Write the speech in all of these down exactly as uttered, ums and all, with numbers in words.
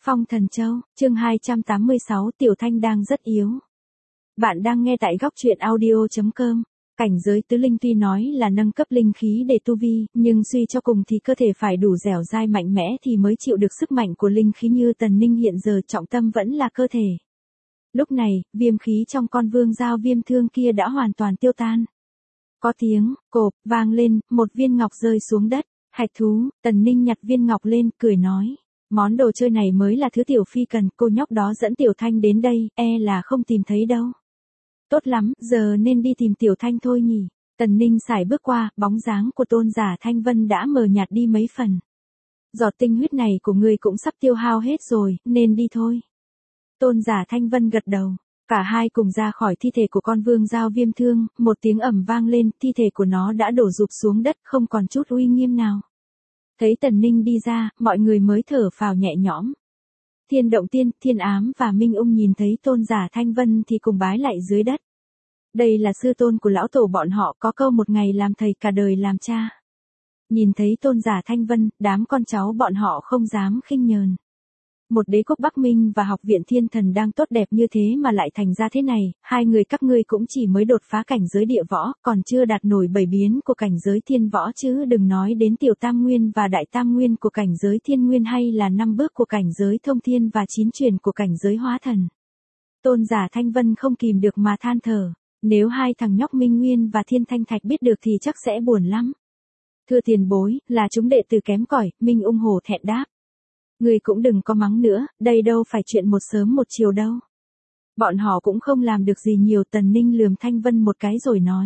Phong Thần Châu, chương hai trăm tám mươi sáu Tiểu Thanh đang rất yếu. Bạn đang nghe tại góc truyện audio.com. Cảnh giới tứ linh tuy nói là nâng cấp linh khí để tu vi, nhưng suy cho cùng thì cơ thể phải đủ dẻo dai mạnh mẽ thì mới chịu được sức mạnh của linh khí như Tần Ninh hiện giờ trọng tâm vẫn là cơ thể. Lúc này, viêm khí trong con vương giao viêm thương kia đã hoàn toàn tiêu tan. Có tiếng, cộp, vang lên, một viên ngọc rơi xuống đất. Hạch thú, Tần Ninh nhặt viên ngọc lên, cười nói. Món đồ chơi này mới là thứ Tiểu Phi cần, cô nhóc đó dẫn Tiểu Thanh đến đây, e là không tìm thấy đâu. Tốt lắm, giờ nên đi tìm Tiểu Thanh thôi nhỉ. Tần Ninh sải bước qua, bóng dáng của Tôn Giả Thanh Vân đã mờ nhạt đi mấy phần. Giọt tinh huyết này của ngươi cũng sắp tiêu hao hết rồi, nên đi thôi. Tôn Giả Thanh Vân gật đầu. Cả hai cùng ra khỏi thi thể của con vương giao viêm thương, một tiếng ầm vang lên, thi thể của nó đã đổ rụp xuống đất, không còn chút uy nghiêm nào. Thấy Tần Ninh đi ra, mọi người mới thở phào nhẹ nhõm. Thiên Động Tiên, Thiên Ám và Minh Ung nhìn thấy Tôn Giả Thanh Vân thì cùng bái lạy dưới đất. Đây là sư tôn của lão tổ bọn họ, có câu một ngày làm thầy cả đời làm cha. Nhìn thấy Tôn Giả Thanh Vân, đám con cháu bọn họ không dám khinh nhờn. Một đế quốc Bắc Minh và học viện Thiên Thần đang tốt đẹp như thế mà lại thành ra thế này, hai người các ngươi cũng chỉ mới đột phá cảnh giới địa võ, còn chưa đạt nổi bảy biến của cảnh giới thiên võ chứ đừng nói đến tiểu tam nguyên và đại tam nguyên của cảnh giới thiên nguyên hay là năm bước của cảnh giới thông thiên và chín truyền của cảnh giới hóa thần. Tôn Giả Thanh Vân không kìm được mà than thở, nếu hai thằng nhóc Minh Nguyên và Thiên Thanh Thạch biết được thì chắc sẽ buồn lắm. Thưa tiền bối, là chúng đệ tử kém cỏi, Minh Ung hổ thẹn đáp. Người cũng đừng có mắng nữa, đây đâu phải chuyện một sớm một chiều đâu. Bọn họ cũng không làm được gì nhiều. Tần Ninh lườm Thanh Vân một cái rồi nói.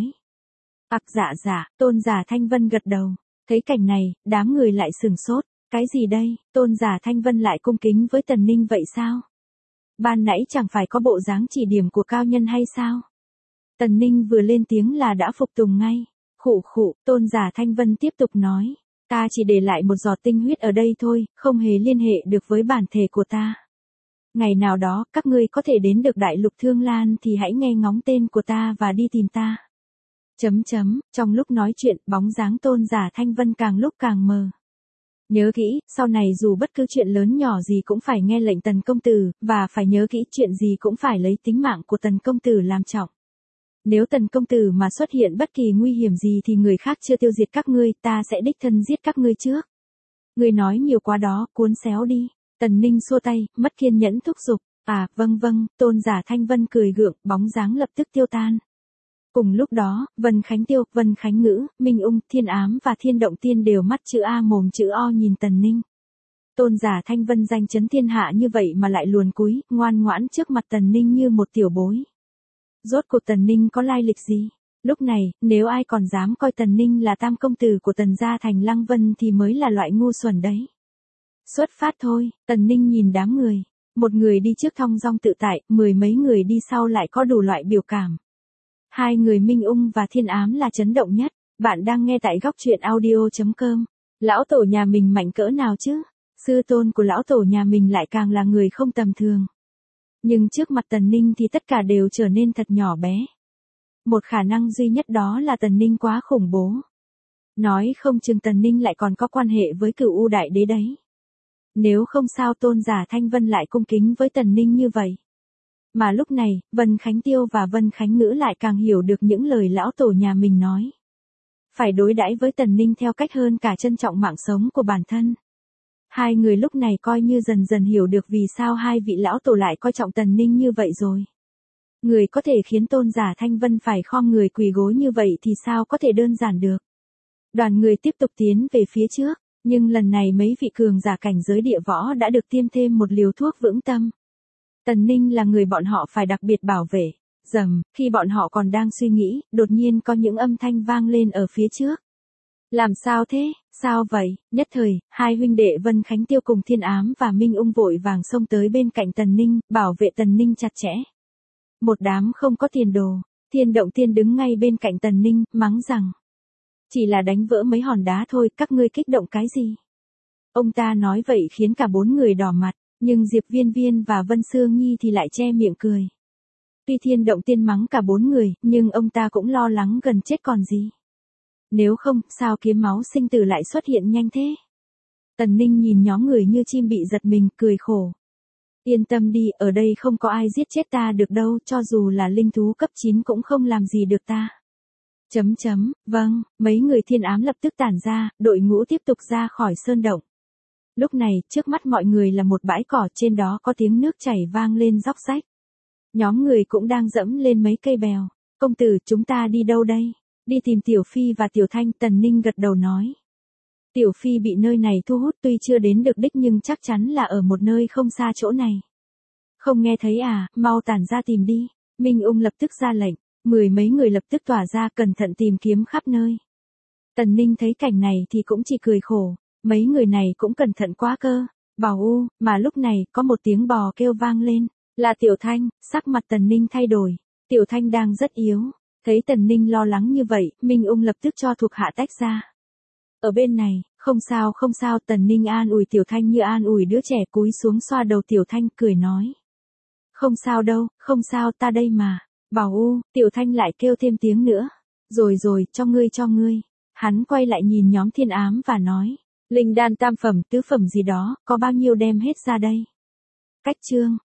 Ặc dạ dạ, Tôn Giả Thanh Vân gật đầu. Thấy cảnh này, đám người lại sừng sốt. Cái gì đây, Tôn Giả Thanh Vân lại cung kính với Tần Ninh vậy sao? Ban nãy chẳng phải có bộ dáng chỉ điểm của cao nhân hay sao? Tần Ninh vừa lên tiếng là đã phục tùng ngay. Khụ khụ, Tôn Giả Thanh Vân tiếp tục nói. Ta chỉ để lại một giọt tinh huyết ở đây thôi, không hề liên hệ được với bản thể của ta. Ngày nào đó, các ngươi có thể đến được Đại Lục Thương Lan thì hãy nghe ngóng tên của ta và đi tìm ta. Chấm chấm, trong lúc nói chuyện, bóng dáng Tôn Giả Thanh Vân càng lúc càng mờ. Nhớ kỹ, sau này dù bất cứ chuyện lớn nhỏ gì cũng phải nghe lệnh Tần công tử, và phải nhớ kỹ chuyện gì cũng phải lấy tính mạng của Tần công tử làm trọng. Nếu Tần công tử mà xuất hiện bất kỳ nguy hiểm gì thì người khác chưa tiêu diệt các ngươi, ta sẽ đích thân giết các ngươi trước. Ngươi nói nhiều quá đó, cuốn xéo đi. Tần Ninh xua tay, mất kiên nhẫn thúc giục. À, vâng vâng, Tôn Giả Thanh Vân cười gượng, bóng dáng lập tức tiêu tan. Cùng lúc đó, Vân Khánh Tiêu, Vân Khánh Ngữ, Minh Ung, Thiên Ám và Thiên Động Tiên đều mắt chữ A mồm chữ O nhìn Tần Ninh. Tôn Giả Thanh Vân danh chấn thiên hạ như vậy mà lại luồn cúi, ngoan ngoãn trước mặt Tần Ninh như một tiểu bối. Rốt cuộc Tần Ninh có lai lịch gì? Lúc này, nếu ai còn dám coi Tần Ninh là tam công tử của Tần gia thành Lăng Vân thì mới là loại ngu xuẩn đấy. Xuất phát thôi, Tần Ninh nhìn đám người. Một người đi trước thong dong tự tại, mười mấy người đi sau lại có đủ loại biểu cảm. Hai người Minh Ung và Thiên Ám là chấn động nhất. Bạn đang nghe tại góc truyện audio.com. Lão tổ nhà mình mạnh cỡ nào chứ? Sư tôn của lão tổ nhà mình lại càng là người không tầm thường. Nhưng trước mặt Tần Ninh thì tất cả đều trở nên thật nhỏ bé. Một khả năng duy nhất đó là Tần Ninh quá khủng bố. Nói không chừng Tần Ninh lại còn có quan hệ với Cửu U Đại Đế đấy. Nếu không sao Tôn Giả Thanh Vân lại cung kính với Tần Ninh như vậy. Mà lúc này, Vân Khánh Tiêu và Vân Khánh Ngữ lại càng hiểu được những lời lão tổ nhà mình nói. Phải đối đãi với Tần Ninh theo cách hơn cả trân trọng mạng sống của bản thân. Hai người lúc này coi như dần dần hiểu được vì sao hai vị lão tổ lại coi trọng Tần Ninh như vậy rồi. Người có thể khiến Tôn Giả Thanh Vân phải khom người quỳ gối như vậy thì sao có thể đơn giản được. Đoàn người tiếp tục tiến về phía trước, nhưng lần này mấy vị cường giả cảnh giới địa võ đã được tiêm thêm một liều thuốc vững tâm. Tần Ninh là người bọn họ phải đặc biệt bảo vệ. Rầm, khi bọn họ còn đang suy nghĩ, đột nhiên có những âm thanh vang lên ở phía trước. Làm sao thế, sao vậy? Nhất thời, hai huynh đệ Vân Khánh Tiêu cùng Thiên Ám và Minh Ung vội vàng xông tới bên cạnh Tần Ninh, bảo vệ Tần Ninh chặt chẽ. Một đám không có tiền đồ, Thiên Động Tiên đứng ngay bên cạnh Tần Ninh, mắng rằng. Chỉ là đánh vỡ mấy hòn đá thôi, các ngươi kích động cái gì? Ông ta nói vậy khiến cả bốn người đỏ mặt, nhưng Diệp Viên Viên và Vân Sương Nhi thì lại che miệng cười. Tuy Thiên Động Tiên mắng cả bốn người, nhưng ông ta cũng lo lắng gần chết còn gì. Nếu không, sao kiếm máu sinh tử lại xuất hiện nhanh thế? Tần Ninh nhìn nhóm người như chim bị giật mình, cười khổ. Yên tâm đi, ở đây không có ai giết chết ta được đâu, cho dù là linh thú cấp chín cũng không làm gì được ta. Chấm chấm, vâng, mấy người thiên ám lập tức tản ra, đội ngũ tiếp tục ra khỏi sơn động. Lúc này, trước mắt mọi người là một bãi cỏ, trên đó có tiếng nước chảy vang lên róc rách. Nhóm người cũng đang dẫm lên mấy cây bèo. Công tử, chúng ta đi đâu đây? Đi tìm Tiểu Phi và Tiểu Thanh, Tần Ninh gật đầu nói. Tiểu Phi bị nơi này thu hút, tuy chưa đến được đích nhưng chắc chắn là ở một nơi không xa chỗ này. Không nghe thấy à, mau tản ra tìm đi. Minh Ung lập tức ra lệnh, mười mấy người lập tức tỏa ra cẩn thận tìm kiếm khắp nơi. Tần Ninh thấy cảnh này thì cũng chỉ cười khổ, mấy người này cũng cẩn thận quá cơ. Bảo u, mà lúc này có một tiếng bò kêu vang lên, là Tiểu Thanh. Sắc mặt Tần Ninh thay đổi, Tiểu Thanh đang rất yếu. Thấy Tần Ninh lo lắng như vậy, Minh Ung lập tức cho thuộc hạ tách ra. Ở bên này, không sao không sao, Tần Ninh an ủi Tiểu Thanh như an ủi đứa trẻ, cúi xuống xoa đầu Tiểu Thanh, cười nói. Không sao đâu, không sao, ta đây mà. Bảo u, Tiểu Thanh lại kêu thêm tiếng nữa. Rồi rồi, cho ngươi cho ngươi. Hắn quay lại nhìn nhóm thiên ám và nói. Linh đan tam phẩm, tứ phẩm gì đó, có bao nhiêu đem hết ra đây. Cách chương.